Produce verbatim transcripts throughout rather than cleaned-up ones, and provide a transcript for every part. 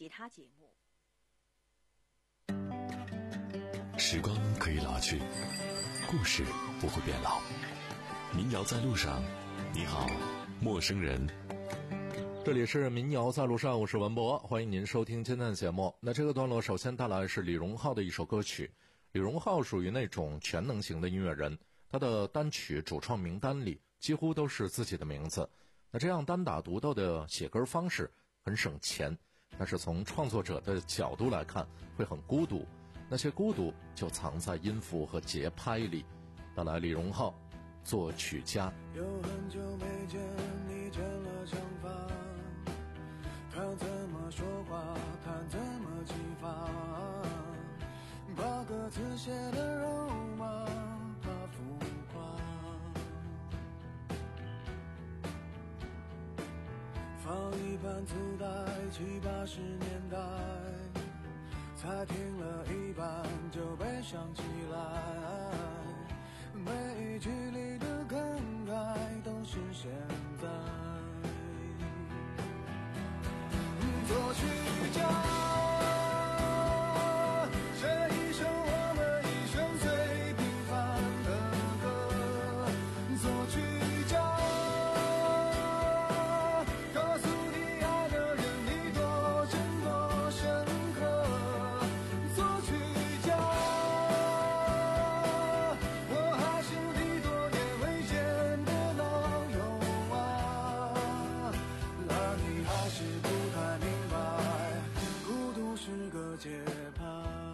其他节目。 时光可以老去，故事不会变老。民谣在路上，你好，陌生人。 这里是民谣在路上，我是文博，欢迎您收听今天的节目。那这个段落首先带来是李荣浩的一首歌曲。李荣浩属于那种全能型的音乐人，他的单曲主创名单里几乎都是自己的名字。那这样单打独斗的写歌方式很省钱，但是从创作者的角度来看会很孤独，那些孤独就藏在音符和节拍里。带来李荣浩作曲家。 有很久没见你剪了长发，他怎么说话，他怎么激发，把歌词写的肉麻，怕浮夸，放一盘磁带，七八十年代，才听了一半就被想起来，每一句里的感慨都是现在。作曲家写一首我们一生最平凡的歌，作曲家告诉你爱的人你多真多深刻，作曲家我还是你多年未见的老友啊，而你还是不太明白孤独是个节拍。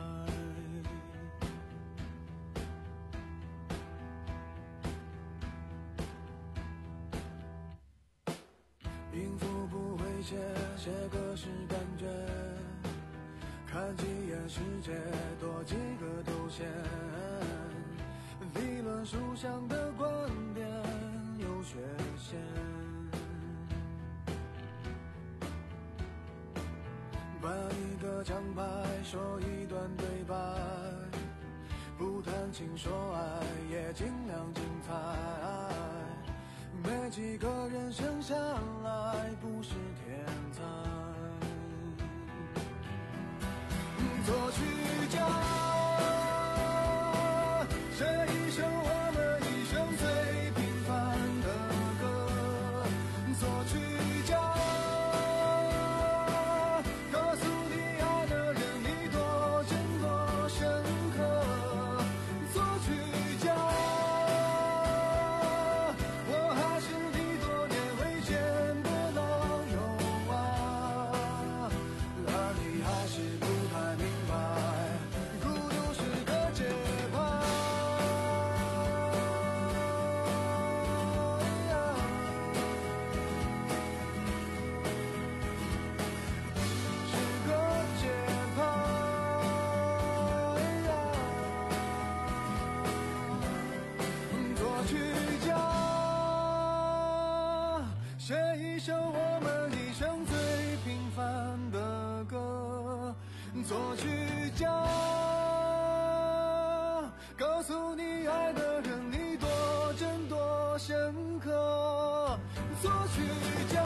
音符不会写，写歌是感觉，看几眼世界多几个头衔，理论书上的观点有缺陷，办一个奖牌，说一段对白，不谈情说爱也尽量精彩，没几个人生下来不是天才。作曲家写一首我们一生最平凡的歌，作曲家告诉你爱的人你多真多深刻，作曲家我还是你多年未见的老友啊，而你还是不太明白孤独是个节拍。作曲家写一首我们一生最平凡的歌，作曲家告诉你爱的人你多真多深刻，作曲家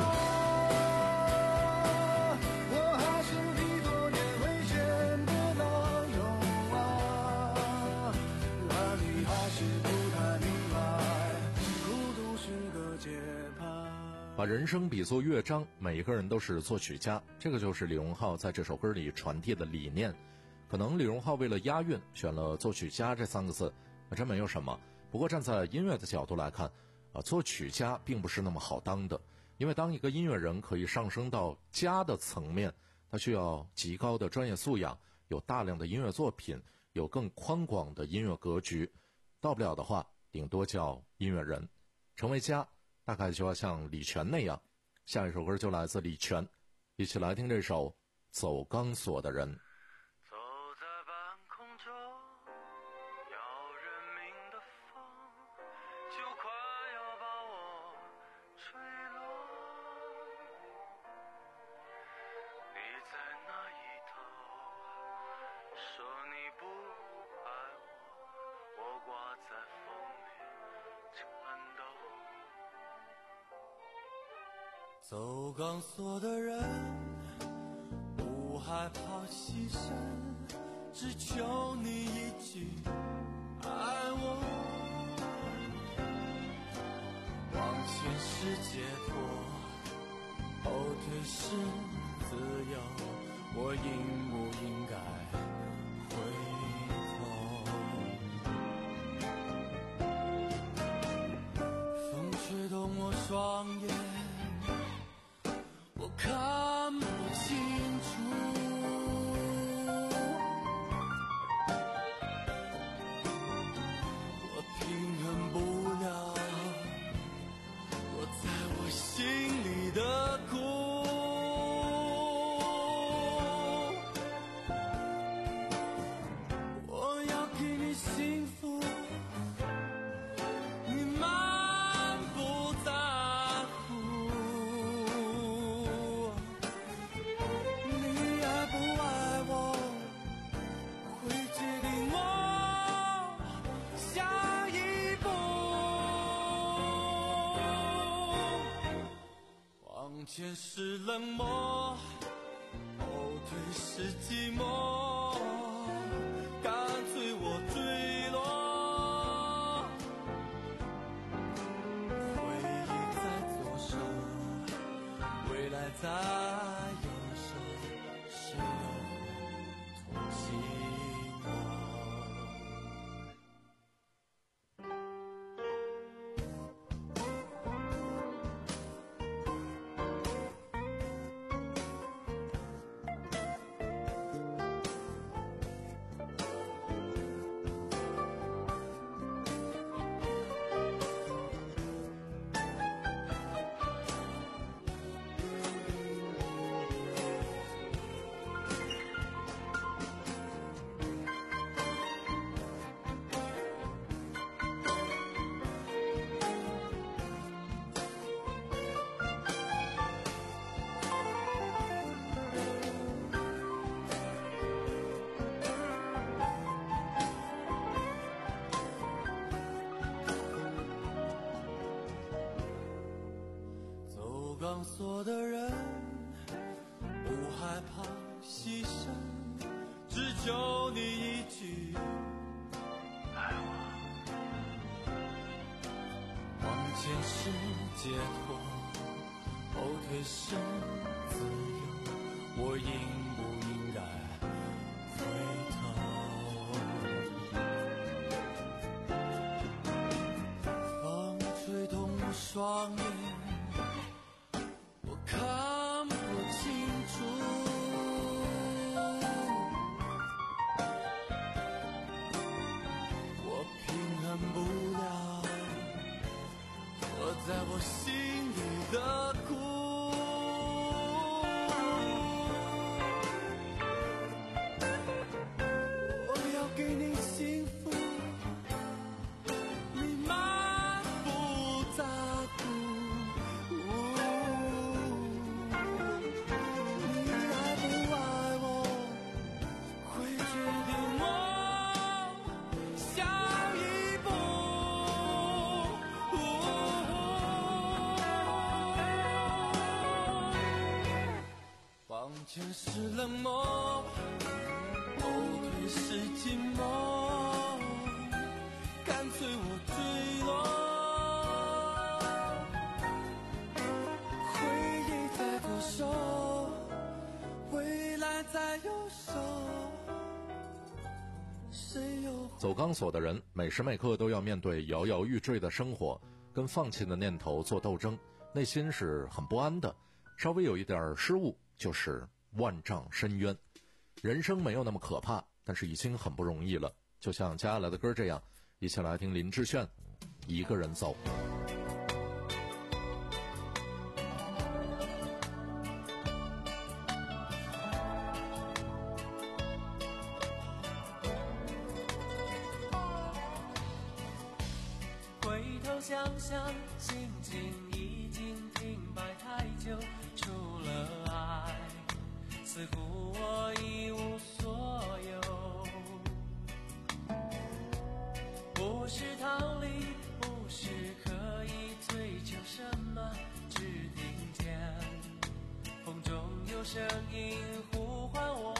我还是你多年未见的老友啊，而你还是不太明白孤独是个节拍。 把人生比作乐章，每一个人都是作曲家，这个就是李荣浩在这首歌里传递的理念。可能李荣浩为了押韵选了作曲家这三个字，真没有什么。不过站在音乐的角度来看，啊，作曲家并不是那么好当的，因为当一个音乐人可以上升到家的层面，他需要极高的专业素养，有大量的音乐作品，有更宽广的音乐格局。到不了的话，顶多叫音乐人。成为家，大概就要像李泉那样。下一首歌就来自李泉，一起来听这首《走钢索的人》。 走在半空中，要人命的风就快要把我吹落，你在那一头说你不爱我，我挂在风里颤抖。走钢索的人不害怕牺牲，只求你一句爱我。往前是解脱，后退是自由，我应不应该回头？风吹动我双眼，我看不清楚，我平衡不了我在我心里的苦。我要给你幸福，你满不在乎。你爱不爱我，会决定我下一步。往前是冷漠，后退是寂寞，干脆我坠落。回忆在左手，未来在右手，谁又同情我？走钢索的人不害怕牺牲，只求你一句爱我。往前是解脱，后退是自由，我应不应该回头？风吹动我双眼，我看不清楚，我平衡不了我在我心里的苦。我要给你幸福，你满不在乎。你爱不爱我，会决定我下一步。往前是冷漠，后退是寂寞，干脆我坠落。回忆在左手，未来在右手，谁又走钢索的人每时每刻都要面对摇摇欲坠的生活，跟放弃的念头做斗争，内心是很不安的。稍微有一点失误就是万丈深渊。人生没有那么可怕，但是已经很不容易了。就像接下来的歌这样，一起来听林志炫一个人走。 回头想想，心情已经停摆太久，除了爱，似乎我一无所有。不是逃离，不是刻意追求什么，只听见风中有声音呼唤我。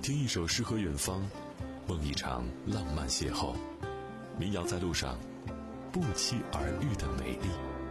听一首诗和远方，梦一场浪漫邂逅。民谣在路上，不期而遇的美丽。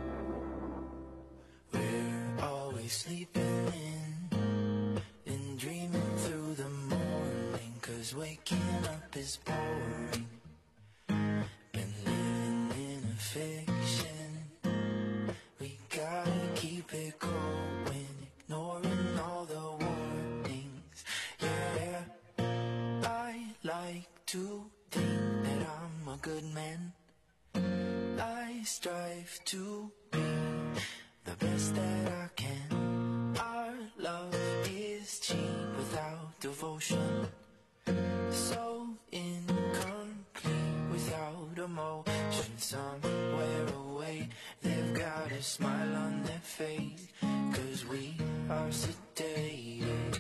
We're always sleeping in and dreaming through the morning, 'cause waking up is boring. Been living in a fiction, we gotta keep it going, ignoring all the warnings. Yeah, I like to think that I'm a good man. I strive to be the best that I can. Our love is cheap without devotion, so incomplete without emotion. Somewhere away they've got a smile on their face, 'cause we are sedated.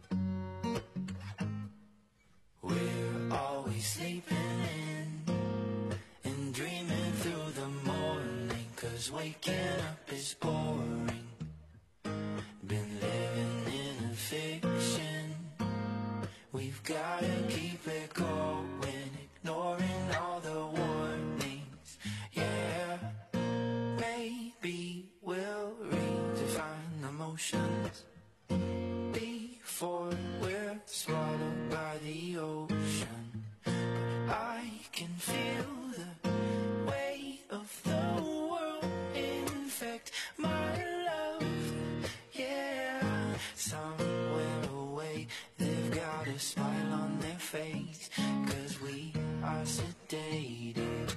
We're always sleeping in and dreaming through the morning, 'cause waking up is boring. Been living in a fiction, we've gotta keep it going, ignoring all the warnings. Yeah, maybe we'll redefine emotions before we're swallowed by the ocean. But I can feel the weight of the world infect my love. Yeah, somewhere away they've got a smile on their face, 'cause we are sedated.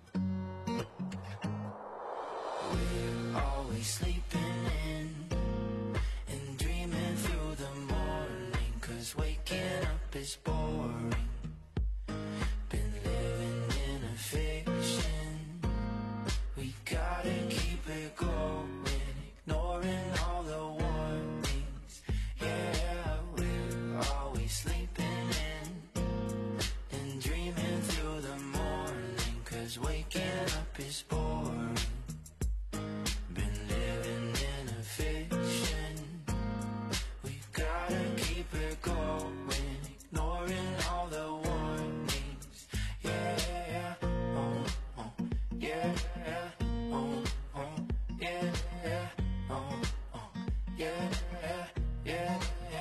We're always sleeping in and dreaming through the morning, 'cause waking up is boring. Been living in a fiction, we gotta keep it going, ignoring all the warnings. Yeah, we're always sleeping in and dreaming through the morning, 'cause waking up is boring. Been living in a fiction, we've gotta keep it going, ignoring all the warnings. Yeah, oh, oh, yeah, oh, oh, yeah, oh, oh, yeah, yeah,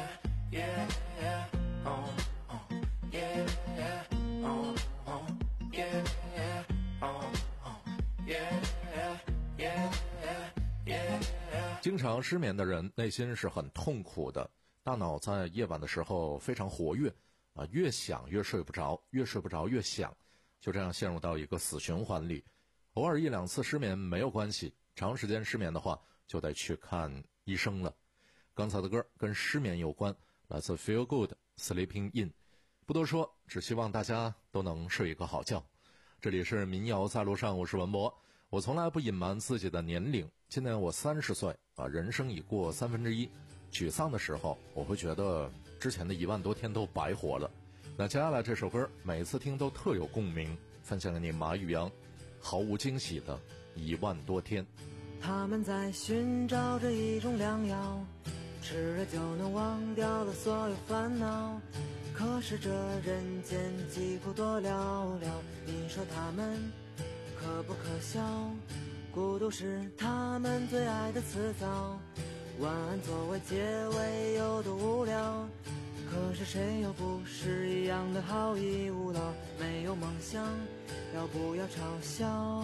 yeah, oh, oh, yeah, oh, oh, yeah, oh, oh, yeah, yeah, yeah. 经常失眠的人内心是很痛苦的，大脑在夜晚的时候非常活跃啊，越想越睡不着，越睡不着越想，就这样陷入到一个死循环里。偶尔一两次失眠没有关系，长时间失眠的话就得去看医生了。刚才的歌跟失眠有关，来自 Feel Good Sleeping In。 不多说，只希望大家都能睡一个好觉。这里是民谣在路上，我是文博。我从来不隐瞒自己的年龄，今年我三十岁啊，人生已过三分之一。沮丧的时候，我会觉得之前的一万多天都白活了。那接下来这首歌，每次听都特有共鸣，分享给你马宇阳，毫无惊喜的一万多天。 他们在寻找着一种良药，吃了就能忘掉了所有烦恼。可是这人间疾苦多寥寥，你说他们可不可笑？孤独是他们最爱的词藻，晚安作为结尾有多无聊。可是谁又不是一样的好逸恶劳？没有梦想，要不要嘲笑？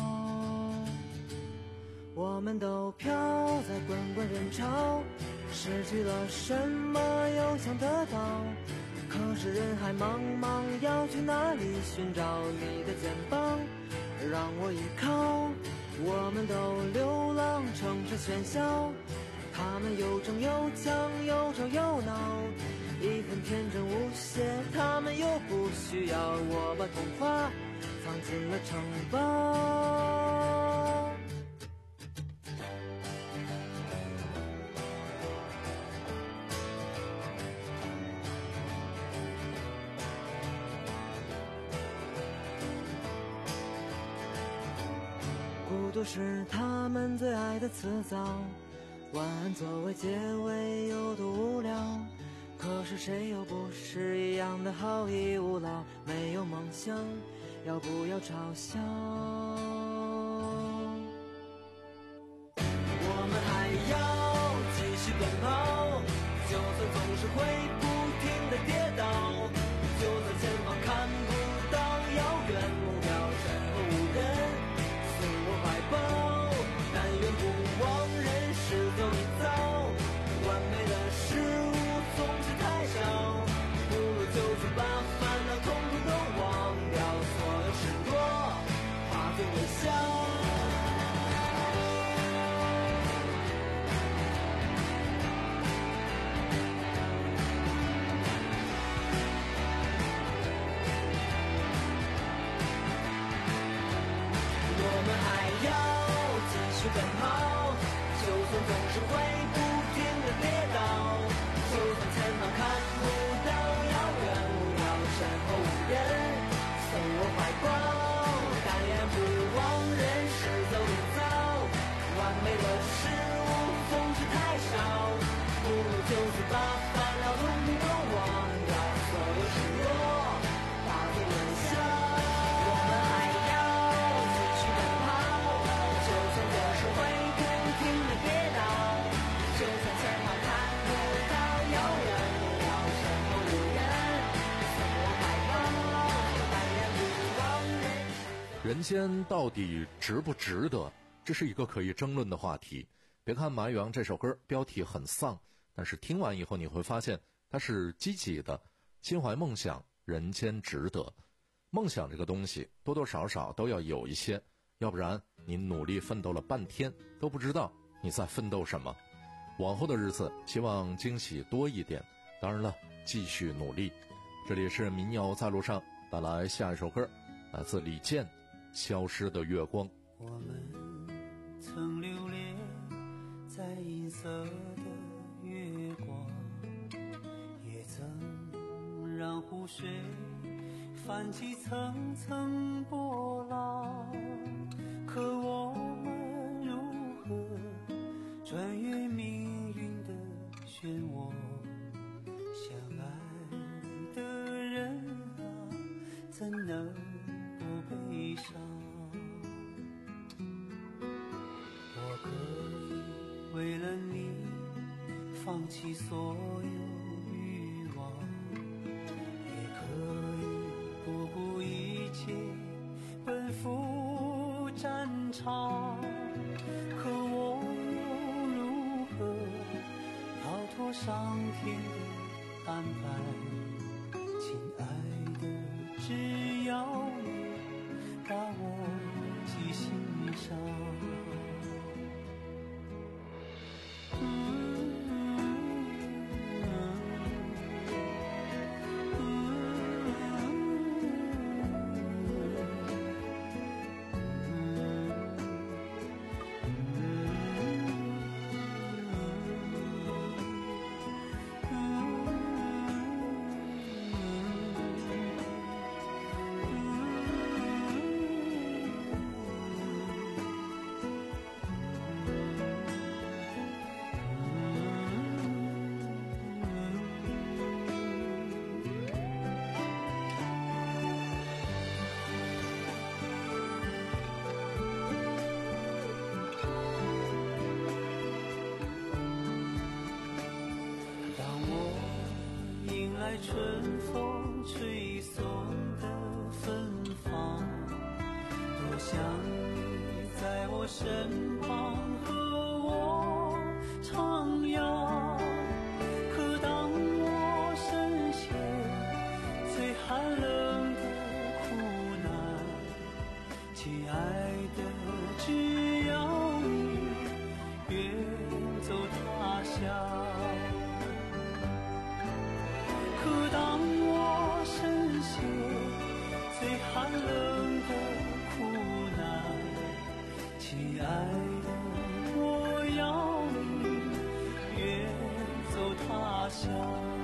我们都飘在滚滚人潮，失去了什么又想得到？可是人海茫茫，要去哪里寻找你的肩膀让我依靠？我们都流浪城市喧嚣，他们又争又抢又吵又闹，一份天真无邪，他们又不需要。我把童话藏进了城堡。孤独是他们最爱的词藻，晚安作为结尾有多无聊。 可是谁又不是一样的好逸恶劳？没有梦想，要不要嘲笑？我们还要继续奔跑，就算总是会不停的跌倒，就算前方看不到遥远目标，身后无人送我怀抱，但愿不忘人世走一遭，完美的事物总是太少，不如就此把烦恼统统都忘掉，所有失落化作微笑。奔跑，就算总是会不停的跌倒，就算前方看不到遥远目标，身后无人送我怀抱，但愿不忘人世走一遭，完美的事物总是太少，不如就此把烦恼统统都忘掉，所有失落化作微笑。我们还要继续奔跑，就算总是会不停的跌倒，就算前方看不到遥远目标，身后无人送我怀抱，但愿不忘人世。 人间到底值不值得？这是一个可以争论的话题。别看《麻原》这首歌标题很丧，但是听完以后你会发现它是积极的，心怀梦想，人间值得。梦想这个东西多多少少都要有一些，要不然你努力奋斗了半天都不知道你在奋斗什么。往后的日子希望惊喜多一点，当然了，继续努力。这里是民谣在路上，带来下一首歌，来自李健，《消失的月光》。 我们曾流连在银色的月光，也曾让湖水泛起层层波浪，可我们如何穿越命运的漩涡？相爱的人啊，怎能不悲伤？我可以为了你放弃所有欲望，也可以不顾一切奔赴战场，可我又如何逃脱上天的安排？亲爱的，只要你把我记心上。春风吹送的芬芳，多想你在我身旁和我徜徉，可当我深陷最寒冷的苦难，亲爱的，只要你远走他乡，可当我深陷最寒冷的苦难，亲爱的，我要你远走他乡。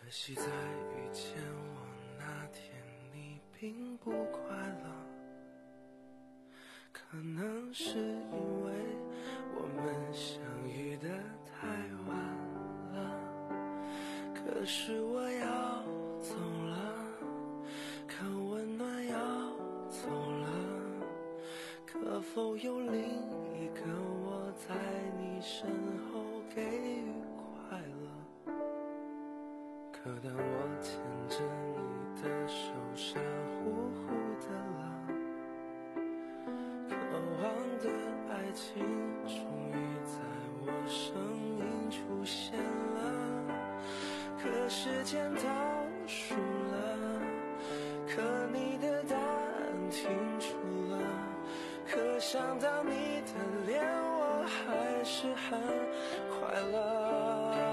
可惜在遇见我那天，你并不快乐。可能是因为我们相遇的太晚了，可是我要走了，可温暖要走了，可否有另一个我在你身后给予快乐？可当我牵着你的手傻乎乎的了，渴望的爱情终于在我生命出现了，可时间倒数了，可你的答案停住了，可想到你的脸我还是很快乐。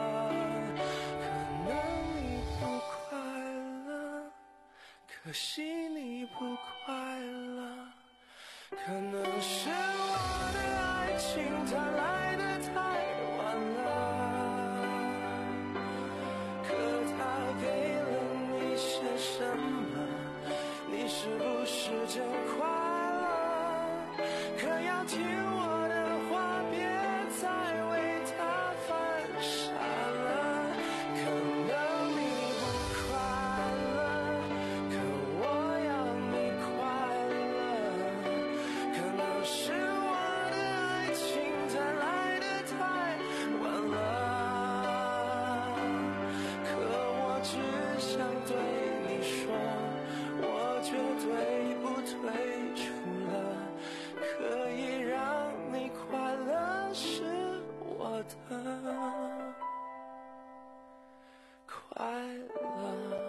可能你不快乐，可惜你不快乐，可能是我的爱情它来得太晚了，可它给了你些什么？你是不是真快乐？可要听我的话，别再为它犯傻了。可能你不快乐，可我要你快乐。可能是我的爱情它来得太晚了，可我只想对你说，我绝对不退出了，可以让你快乐是我的快乐。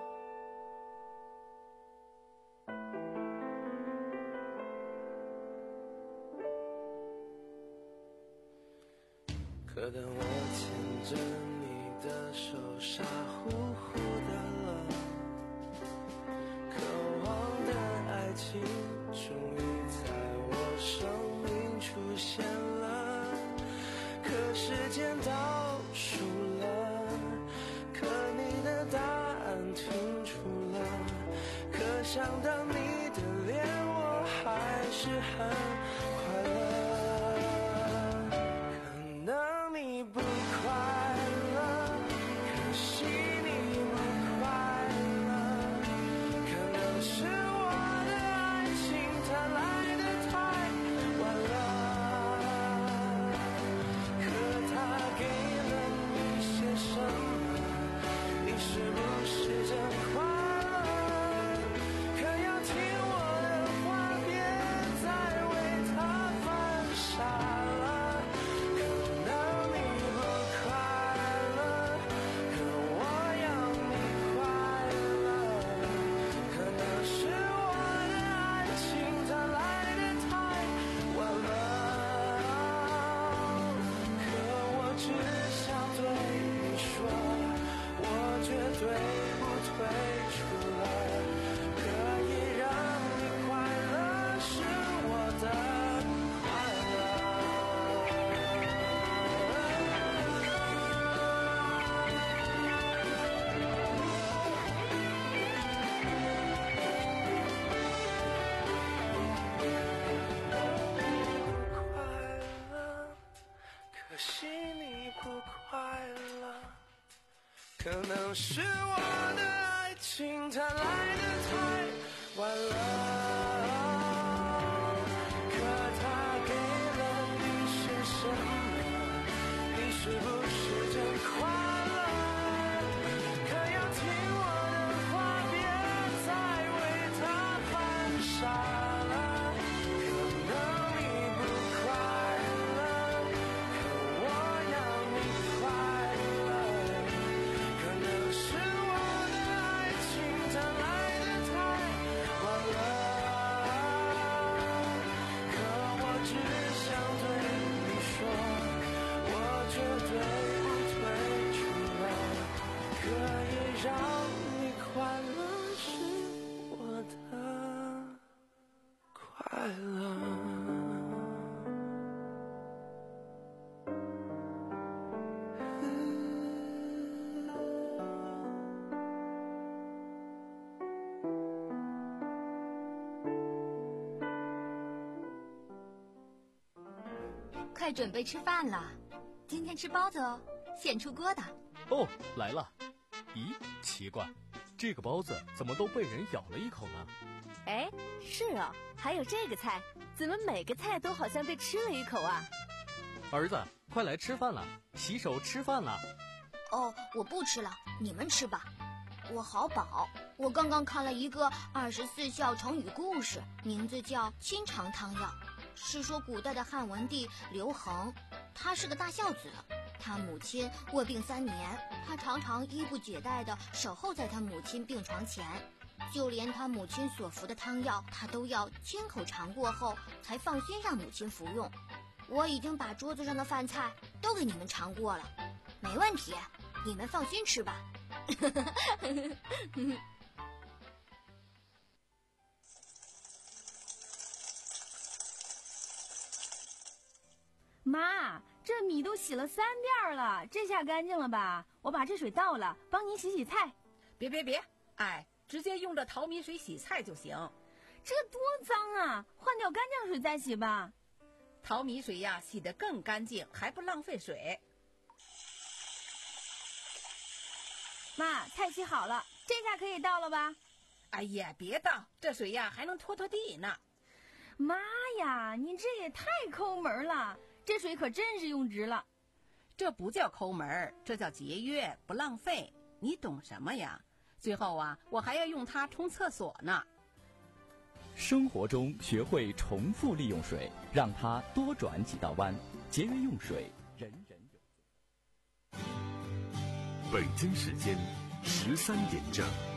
可当我牵着你的手傻乎乎的了，渴望的爱情终于在我生命出现了，可时间倒数了，可你的答案停住了，可想到你的脸我还是很快乐。可能你不快乐，可惜你不快乐，可能是我的爱情它来得太晚了，可它给了你些什么？你是不是真快乐？可要听我的话，别再为它犯傻了。可能你不快乐，可我要你快乐。可能是我的爱情它来得太晚了，可我只想对你说，我绝对不退出了，可以让你快乐是我的快乐。不快乐，可惜你不快乐，可能是我的爱情它来得太晚了，可它给了你些什么？你是不是真快乐？可要听我的话，别再为它犯傻了。可能你不快乐，可我要你快乐。可能是我的爱情它来得太晚了， 快准备吃饭了。今天吃包子哦，现出锅的。 哦，来了。咦，奇怪，这个包子怎么都被人咬了一口呢？ 哎，是哦，还有这个菜，怎么每个菜都好像被吃了一口啊？ 儿子，快来吃饭了，洗手吃饭了。 哦，我不吃了，你们吃吧。我好饱，我刚刚看了一个二十四孝成语故事，名字叫《清肠汤药》，是说古代的汉文帝刘恒，他是个大孝子，他母亲卧病三年，他常常衣不解带地守候在他母亲病床前，就连他母亲所服的汤药，他都要亲口尝过后才放心让母亲服用。我已经把桌子上的饭菜都给你们尝过了，没问题，你们放心吃吧。 妈，这米都洗了三遍了，这下干净了吧？我把这水倒了，帮您洗洗菜。 别别别，哎，直接用这淘米水洗菜就行。 这多脏啊，换掉干净水再洗吧。 淘米水呀，洗得更干净，还不浪费水。 妈，菜洗好了，这下可以倒了吧？ 哎呀，别倒，这水呀还能拖拖地呢。 妈呀，你这也太抠门了，这水可真是用值了。 这不叫抠门，这叫节约，不浪费。你懂什么呀？最后啊，我还要用它冲厕所呢。 生活中学会重复利用水，让它多转几道弯，节约用水，人人有责。 北京时间十三点整。